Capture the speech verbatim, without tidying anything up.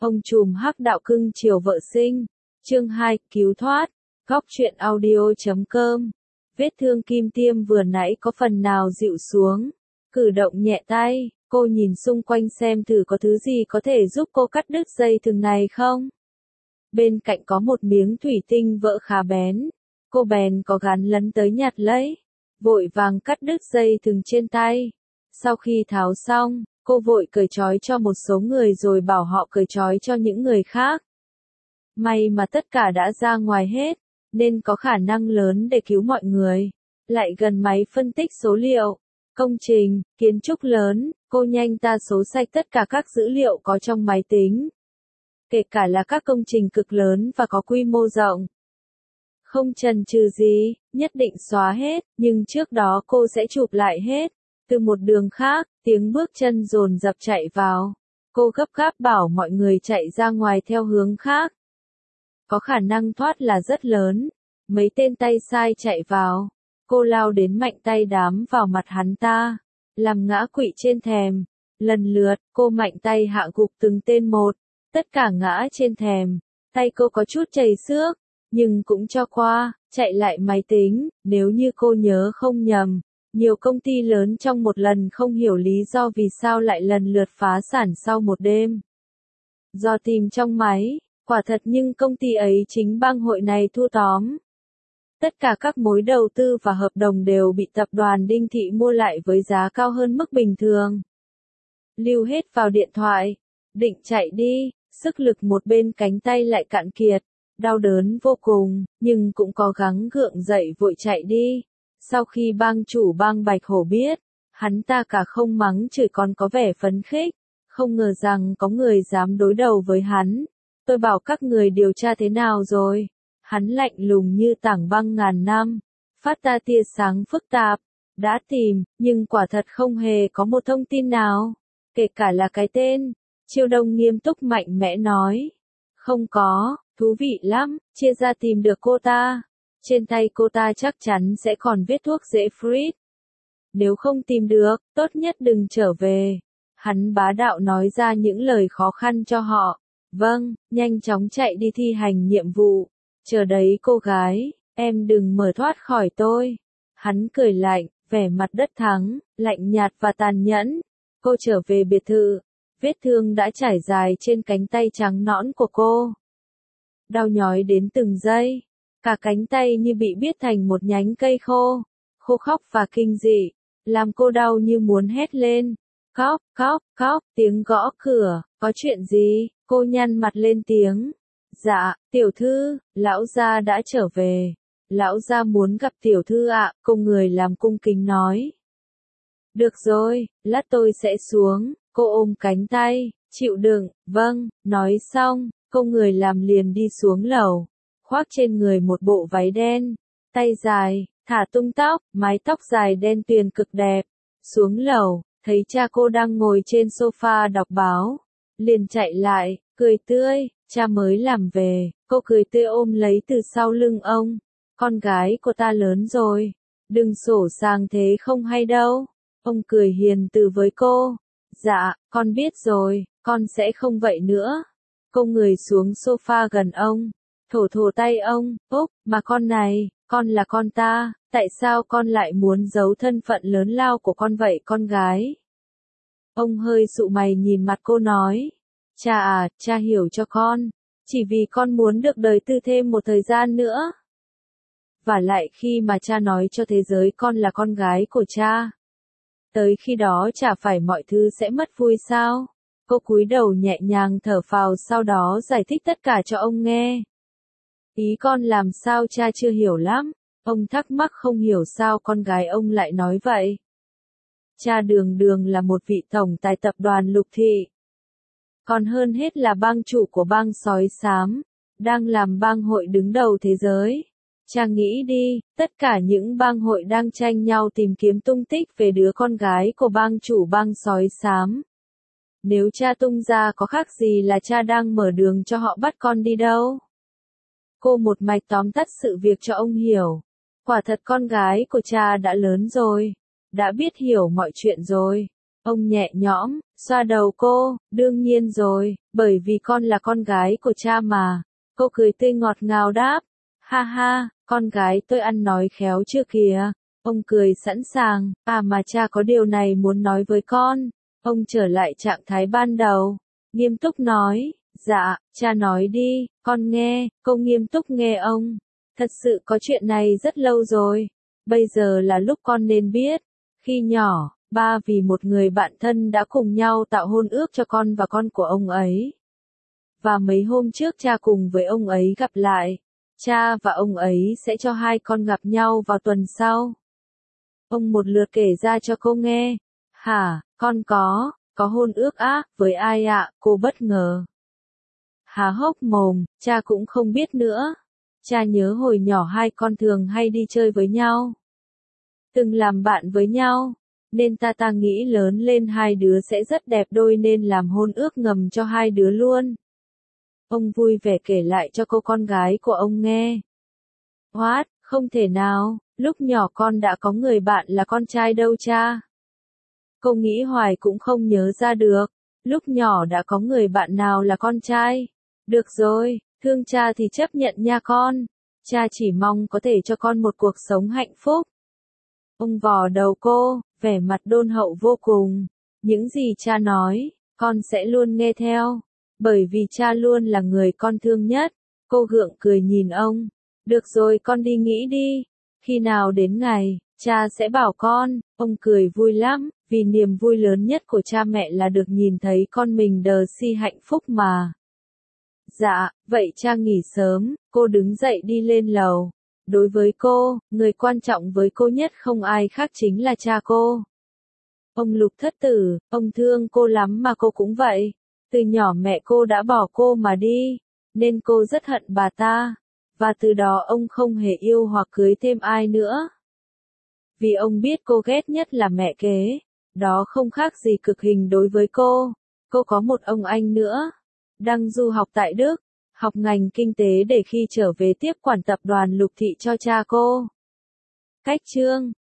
Ông trùm hắc đạo cưng chiều vợ sinh. Chương hai, cứu thoát. Góc truyện audio.com. Vết thương kim tiêm vừa nãy có phần nào dịu xuống. Cử động nhẹ tay, cô nhìn xung quanh xem thử có thứ gì có thể giúp cô cắt đứt dây thừng này không. Bên cạnh có một miếng thủy tinh vỡ khá bén. Cô bèn có gắn lấn tới nhặt lấy. Vội vàng cắt đứt dây thừng trên tay. Sau khi tháo xong, cô vội cởi trói cho một số người rồi bảo họ cởi trói cho những người khác. May mà tất cả đã ra ngoài hết, nên có khả năng lớn để cứu mọi người. Lại gần máy phân tích số liệu, công trình, kiến trúc lớn, cô nhanh ta số sạch tất cả các dữ liệu có trong máy tính. Kể cả là các công trình cực lớn và có quy mô rộng. Không chần chừ gì, nhất định xóa hết, nhưng trước đó cô sẽ chụp lại hết. Từ một đường khác, tiếng bước chân dồn dập chạy vào. Cô gấp gáp bảo mọi người chạy ra ngoài theo hướng khác. Có khả năng thoát là rất lớn. Mấy tên tay sai chạy vào. Cô lao đến mạnh tay đám vào mặt hắn ta. Làm ngã quỵ trên thềm. Lần lượt, cô mạnh tay hạ gục từng tên một. Tất cả ngã trên thềm. Tay cô có chút chảy xước. Nhưng cũng cho qua, chạy lại máy tính. Nếu như cô nhớ không nhầm. Nhiều công ty lớn trong một lần không hiểu lý do vì sao lại lần lượt phá sản sau một đêm. Do tìm trong máy, quả thật nhưng công ty ấy chính bang hội này thu tóm. Tất cả các mối đầu tư và hợp đồng đều bị tập đoàn Đinh Thị mua lại với giá cao hơn mức bình thường. Lưu hết vào điện thoại, định chạy đi, sức lực một bên cánh tay lại cạn kiệt, đau đớn vô cùng, nhưng cũng có gắng gượng dậy vội chạy đi. Sau khi bang chủ bang Bạch Hổ biết, hắn ta cả không mắng chửi còn có vẻ phấn khích, không ngờ rằng có người dám đối đầu với hắn. Tôi bảo các người điều tra thế nào rồi? Hắn lạnh lùng như tảng băng ngàn năm, phát ra tia sáng phức tạp, đã tìm, nhưng quả thật không hề có một thông tin nào, kể cả là cái tên. Chiêu Đông nghiêm túc mạnh mẽ nói, không có, thú vị lắm, chia ra tìm được cô ta. Trên tay cô ta chắc chắn sẽ còn viết thuốc dễ freeze. Nếu không tìm được, tốt nhất đừng trở về. Hắn bá đạo nói ra những lời khó khăn cho họ. Vâng, nhanh chóng chạy đi thi hành nhiệm vụ. Chờ đấy cô gái, em đừng mở thoát khỏi tôi. Hắn cười lạnh, vẻ mặt đất thắng, lạnh nhạt và tàn nhẫn. Cô trở về biệt thự. Vết thương đã trải dài trên cánh tay trắng nõn của cô. Đau nhói đến từng giây. Cả cánh tay như bị biết thành một nhánh cây khô, khô khóc và kinh dị, làm cô đau như muốn hét lên. Cóc, cóc, cóc, tiếng gõ cửa, có chuyện gì? Cô nhăn mặt lên tiếng. Dạ, tiểu thư, lão gia đã trở về. Lão gia muốn gặp tiểu thư ạ, cô người làm cung kính nói. Được rồi, lát tôi sẽ xuống, cô ôm cánh tay, chịu đựng, vâng, nói xong, cô người làm liền đi xuống lầu. Khoác trên người một bộ váy đen, tay dài, thả tung tóc, mái tóc dài đen tuyền cực đẹp. Xuống lầu, thấy cha cô đang ngồi trên sofa đọc báo. Liền chạy lại, cười tươi, cha mới làm về, cô cười tươi ôm lấy từ sau lưng ông. Con gái của ta lớn rồi, đừng sổ sàng thế không hay đâu. Ông cười hiền từ với cô. Dạ, con biết rồi, con sẽ không vậy nữa. Cô người xuống sofa gần ông. Thổ thổ tay ông, Úc, mà con này, con là con ta, tại sao con lại muốn giấu thân phận lớn lao của con vậy con gái? Ông hơi sụ mày nhìn mặt cô nói, cha à, cha hiểu cho con, chỉ vì con muốn được đời tư thêm một thời gian nữa. Và lại khi mà cha nói cho thế giới con là con gái của cha, tới khi đó chả phải mọi thứ sẽ mất vui sao? Cô cúi đầu nhẹ nhàng thở phào sau đó giải thích tất cả cho ông nghe. Ý con làm sao cha chưa hiểu lắm, ông thắc mắc không hiểu sao con gái ông lại nói vậy. Cha đường đường là một vị tổng tài tập đoàn Lục Thị. Còn hơn hết là bang chủ của bang sói xám, đang làm bang hội đứng đầu thế giới. Cha nghĩ đi, tất cả những bang hội đang tranh nhau tìm kiếm tung tích về đứa con gái của bang chủ bang sói xám. Nếu cha tung ra có khác gì là cha đang mở đường cho họ bắt con đi đâu. Cô một mạch tóm tắt sự việc cho ông hiểu. Quả thật con gái của cha đã lớn rồi, đã biết hiểu mọi chuyện rồi. Ông nhẹ nhõm, xoa đầu cô, đương nhiên rồi, bởi vì con là con gái của cha mà. Cô cười tươi ngọt ngào đáp, ha ha, con gái tôi ăn nói khéo chưa kìa. Ông cười sẵn sàng, à mà cha có điều này muốn nói với con. Ông trở lại trạng thái ban đầu, nghiêm túc nói, dạ, cha nói đi, con nghe. Cô nghiêm túc nghe ông. Thật sự có chuyện này rất lâu rồi. Bây giờ là lúc con nên biết. Khi nhỏ, ba vì một người bạn thân đã cùng nhau tạo hôn ước cho con và con của ông ấy. Và mấy hôm trước cha cùng với ông ấy gặp lại. Cha và ông ấy sẽ cho hai con gặp nhau vào tuần sau. Ông một lượt kể ra cho cô nghe. Hả, con có, có hôn ước á, với ai ạ? Cô bất ngờ. Há hốc mồm, cha cũng không biết nữa. Cha nhớ hồi nhỏ hai con thường hay đi chơi với nhau. Từng làm bạn với nhau. Nên ta ta nghĩ lớn lên hai đứa sẽ rất đẹp đôi nên làm hôn ước ngầm cho hai đứa luôn. Ông vui vẻ kể lại cho cô con gái của ông nghe. What, không thể nào, lúc nhỏ con đã có người bạn là con trai đâu cha. Cô nghĩ hoài cũng không nhớ ra được, lúc nhỏ đã có người bạn nào là con trai. Được rồi, thương cha thì chấp nhận nha con. Cha chỉ mong có thể cho con một cuộc sống hạnh phúc. Ông vò đầu cô, vẻ mặt đôn hậu vô cùng. Những gì cha nói, con sẽ luôn nghe theo. Bởi vì cha luôn là người con thương nhất. Cô gượng cười nhìn ông. Được rồi con đi nghĩ đi. Khi nào đến ngày, cha sẽ bảo con. Ông cười vui lắm, vì niềm vui lớn nhất của cha mẹ là được nhìn thấy con mình đờ si hạnh phúc mà. Dạ, vậy cha nghỉ sớm. Cô đứng dậy đi lên lầu. Đối với cô, người quan trọng với cô nhất không ai khác chính là cha cô. Ông Lục thất tử, ông thương cô lắm mà cô cũng vậy. Từ nhỏ mẹ cô đã bỏ cô mà đi, nên cô rất hận bà ta. Và từ đó ông không hề yêu hoặc cưới thêm ai nữa. Vì ông biết cô ghét nhất là mẹ kế. Đó không khác gì cực hình đối với cô. Cô có một ông anh nữa. Đang du học tại Đức. Học ngành kinh tế để khi trở về tiếp quản tập đoàn Lục Thị cho cha cô. Cách chương